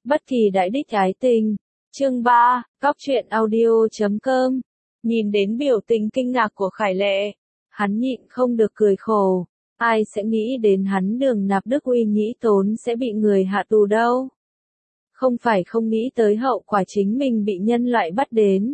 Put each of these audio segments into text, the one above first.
Bất kỳ đại đích ái tình. Chương 3, Cóc truyện audio.com. Nhìn đến biểu tình kinh ngạc của Khải Lệ, hắn nhịn không được cười khổ. Ai sẽ nghĩ đến hắn Đường Nạp Đức Uy Nhĩ Tốn sẽ bị người hạ tù đâu. Không phải không nghĩ tới hậu quả chính mình bị nhân loại bắt đến,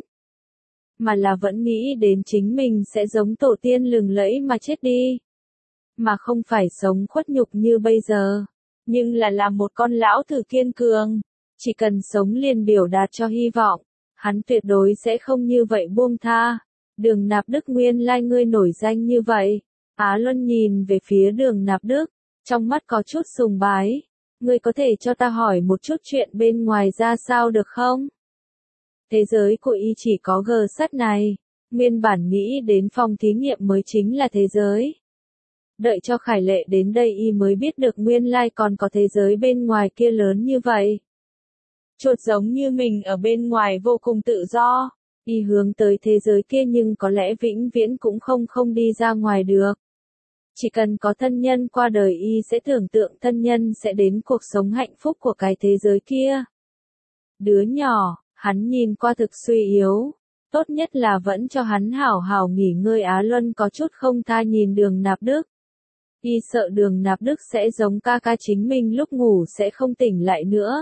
mà là vẫn nghĩ đến chính mình sẽ giống tổ tiên lừng lẫy mà chết đi. Mà không phải sống khuất nhục như bây giờ, nhưng là một con lão thử kiên cường. Chỉ cần sống liền biểu đạt cho hy vọng, hắn tuyệt đối sẽ không như vậy buông tha. Đường Nạp Đức nguyên lai ngươi nổi danh như vậy. Á Luân nhìn về phía Đường Nạp Đức, trong mắt có chút sùng bái. Ngươi có thể cho ta hỏi một chút chuyện bên ngoài ra sao được không? Thế giới của y chỉ có gờ sắt này. Nguyên bản nghĩ đến phòng thí nghiệm mới chính là thế giới. Đợi cho Khải Lệ đến đây y mới biết được nguyên lai còn có thế giới bên ngoài kia lớn như vậy. Chuột giống như mình ở bên ngoài vô cùng tự do, y hướng tới thế giới kia nhưng có lẽ vĩnh viễn cũng không đi ra ngoài được. Chỉ cần có thân nhân qua đời y sẽ tưởng tượng thân nhân sẽ đến cuộc sống hạnh phúc của cái thế giới kia. Đứa nhỏ, hắn nhìn qua thực suy yếu, tốt nhất là vẫn cho hắn hảo hảo nghỉ ngơi. Á Luân có chút không tha nhìn Đường Nạp Đức. Y sợ Đường Nạp Đức sẽ giống ca ca chính mình lúc ngủ sẽ không tỉnh lại nữa.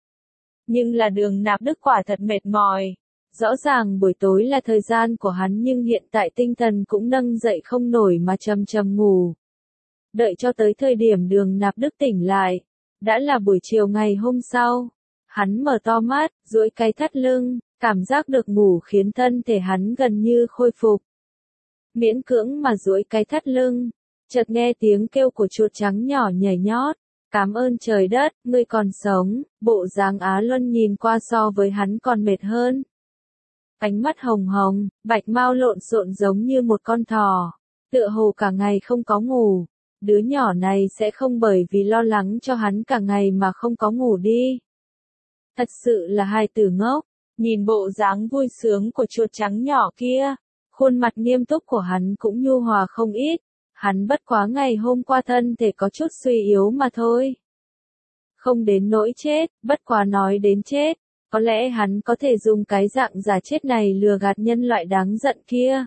Nhưng là Đường Nạp Đức quả thật mệt mỏi. Rõ ràng buổi tối là thời gian của hắn nhưng hiện tại tinh thần cũng nâng dậy không nổi mà trầm ngủ. Đợi cho tới thời điểm Đường Nạp Đức tỉnh lại, đã là buổi chiều ngày hôm sau. Hắn mở to mắt, duỗi cái thắt lưng, cảm giác được ngủ khiến thân thể hắn gần như khôi phục. Miễn cưỡng mà duỗi cái thắt lưng, chợt nghe tiếng kêu của chuột trắng nhỏ nhảy nhót. Cảm ơn trời đất, ngươi còn sống. Bộ dáng Á Luân nhìn qua so với hắn còn mệt hơn. Ánh mắt hồng hồng, bạch mao lộn xộn giống như một con thỏ. Tựa hồ cả ngày không có ngủ. Đứa nhỏ này sẽ không bởi vì lo lắng cho hắn cả ngày mà không có ngủ đi. Thật sự là hài tử ngốc. Nhìn bộ dáng vui sướng của chuột trắng nhỏ kia, khuôn mặt nghiêm túc của hắn cũng nhu hòa không ít. Hắn bất quá ngày hôm qua thân thể có chút suy yếu mà thôi. Không đến nỗi chết, bất quá nói đến chết, có lẽ hắn có thể dùng cái dạng giả chết này lừa gạt nhân loại đáng giận kia.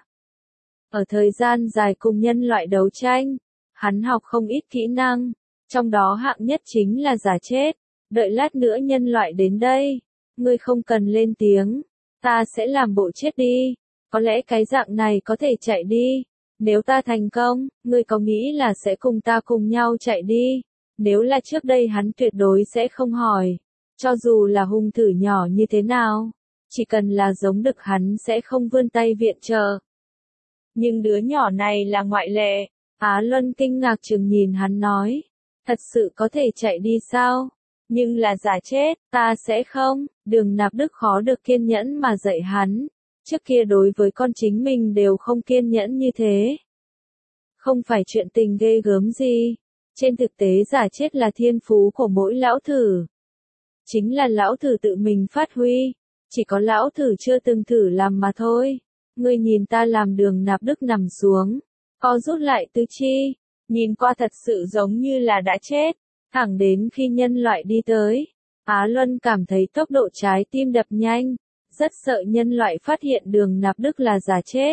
Ở thời gian dài cùng nhân loại đấu tranh, hắn học không ít kỹ năng, trong đó hạng nhất chính là giả chết. Đợi lát nữa nhân loại đến đây, ngươi không cần lên tiếng, ta sẽ làm bộ chết đi, có lẽ cái dạng này có thể chạy đi. Nếu ta thành công, ngươi có nghĩ là sẽ cùng ta cùng nhau chạy đi? Nếu là trước đây hắn tuyệt đối sẽ không hỏi. Cho dù là hung thử nhỏ như thế nào, chỉ cần là giống đực hắn sẽ không vươn tay viện trợ. Nhưng đứa nhỏ này là ngoại lệ. Á Luân kinh ngạc chừng nhìn hắn nói. Thật sự có thể chạy đi sao? Nhưng là giả chết, ta sẽ không. Đường Nạp Đức khó được kiên nhẫn mà dạy hắn. Trước kia đối với con chính mình đều không kiên nhẫn như thế. Không phải chuyện tình ghê gớm gì. Trên thực tế giả chết là thiên phú của mỗi lão thử. Chính là lão thử tự mình phát huy. Chỉ có lão thử chưa từng thử làm mà thôi. Ngươi nhìn ta làm. Đường Nạp Đức nằm xuống, co rút lại tứ chi. Nhìn qua thật sự giống như là đã chết. Thẳng đến khi nhân loại đi tới, Á Luân cảm thấy tốc độ trái tim đập nhanh. Rất sợ nhân loại phát hiện Đường Nạp Đức là giả chết.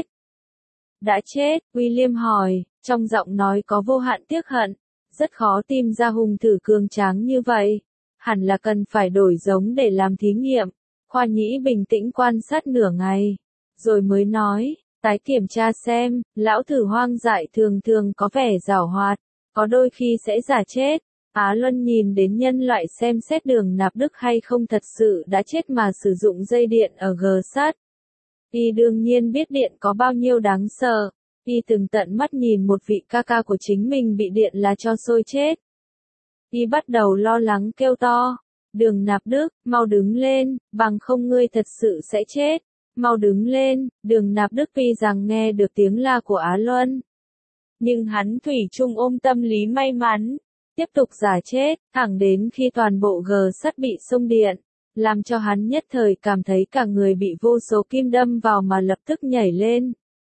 Đã chết, William hỏi, trong giọng nói có vô hạn tiếc hận. Rất khó tìm ra hung thử cường tráng như vậy. Hẳn là cần phải đổi giống để làm thí nghiệm. Khoa Nhĩ bình tĩnh quan sát nửa ngày, rồi mới nói, tái kiểm tra xem, lão thử hoang dại thường có vẻ giảo hoạt, có đôi khi sẽ giả chết. Á Luân nhìn đến nhân loại xem xét Đường Nạp Đức hay không thật sự đã chết mà sử dụng dây điện ở gờ sắt. Y đương nhiên biết điện có bao nhiêu đáng sợ. Y từng tận mắt nhìn một vị ca ca của chính mình bị điện là cho sôi chết. Y bắt đầu lo lắng kêu to. Đường Nạp Đức, mau đứng lên, bằng không ngươi thật sự sẽ chết. Mau đứng lên. Đường Nạp Đức tuy rằng nghe được tiếng la của Á Luân, nhưng hắn thủy chung ôm tâm lý may mắn. Tiếp tục giả chết, thẳng đến khi toàn bộ gờ sắt bị xông điện, làm cho hắn nhất thời cảm thấy cả người bị vô số kim đâm vào mà lập tức nhảy lên.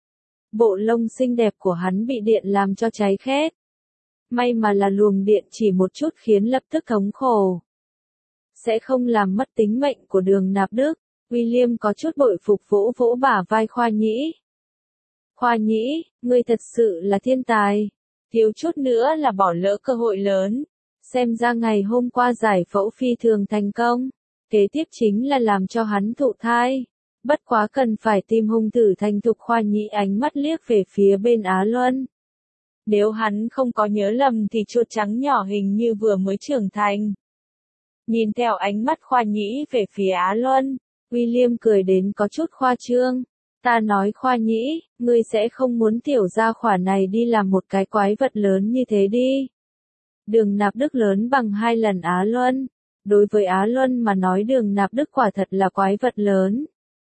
Bộ lông xinh đẹp của hắn bị điện làm cho cháy khét. May mà là luồng điện chỉ một chút khiến lập tức thống khổ. sẽ không làm mất tính mệnh của Đường Nạp Đức. William có chút bội phục vỗ vỗ bả vai Khoa Nhĩ. Khoa Nhĩ, ngươi thật sự là thiên tài. Thiếu chút nữa là bỏ lỡ cơ hội lớn. Xem ra ngày hôm qua giải phẫu phi thường thành công. Kế tiếp chính là làm cho hắn thụ thai. Bất quá cần phải tìm hung tử thành thục. Khoa Nhĩ ánh mắt liếc về phía bên Á Luân. Nếu hắn không có nhớ lầm thì chuột trắng nhỏ hình như vừa mới trưởng thành. Nhìn theo ánh mắt Khoa Nhĩ về phía Á Luân, William cười đến có chút khoa trương. Ta nói Khoa Nhĩ, ngươi sẽ không muốn tiểu gia hỏa này đi làm một cái quái vật lớn như thế đi. Đường Nạp Đức lớn bằng 2 lần Á Luân. Đối với Á Luân mà nói Đường Nạp Đức quả thật là quái vật lớn.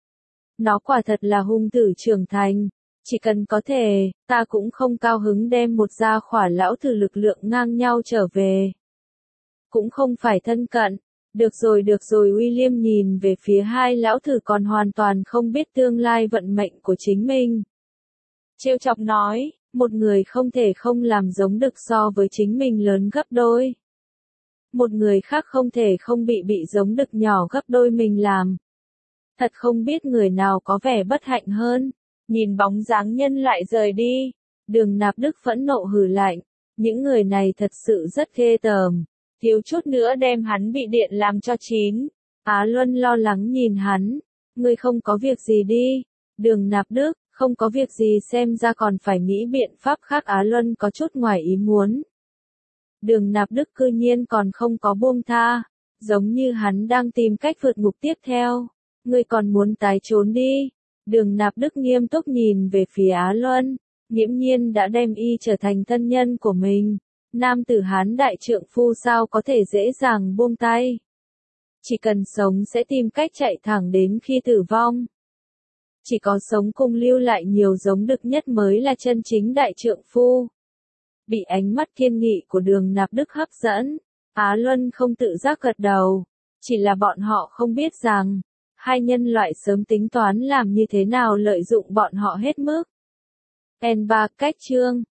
Nó quả thật là hung tử trưởng thành. Chỉ cần có thể, ta cũng không cao hứng đem một gia hỏa lão thử lực lượng ngang nhau trở về. Cũng không phải thân cận. Được rồi William nhìn về phía hai lão thử còn hoàn toàn không biết tương lai vận mệnh của chính mình. Trêu chọc nói, một người không thể không làm giống đực so với chính mình lớn gấp đôi. Một người khác không thể không bị giống đực nhỏ gấp đôi mình làm. Thật không biết người nào có vẻ bất hạnh hơn. Nhìn bóng dáng nhân lại rời đi. Đường Nạp Đức phẫn nộ hừ lạnh. Những người này thật sự rất ghê tởm. Thiếu chút nữa đem hắn bị điện làm cho chín. Á Luân lo lắng nhìn hắn. Ngươi không có việc gì đi. Đường Nạp Đức, không có việc gì xem ra còn phải nghĩ biện pháp khác. Á Luân có chút ngoài ý muốn. Đường Nạp Đức cư nhiên còn không có buông tha. Giống như hắn đang tìm cách vượt ngục tiếp theo. Ngươi còn muốn tái trốn đi. Đường Nạp Đức nghiêm túc nhìn về phía Á Luân. Nghiễm nhiên đã đem y trở thành thân nhân của mình. Nam tử Hán đại trượng phu sao có thể dễ dàng buông tay. Chỉ cần sống sẽ tìm cách chạy thẳng đến khi tử vong. Chỉ có sống cùng lưu lại nhiều giống đực nhất mới là chân chính đại trượng phu. Bị ánh mắt kiên nghị của Đường Nạp Đức hấp dẫn, Á Luân không tự giác gật đầu. Chỉ là bọn họ không biết rằng, hai nhân loại sớm tính toán làm như thế nào lợi dụng bọn họ hết mức. N3 cách chương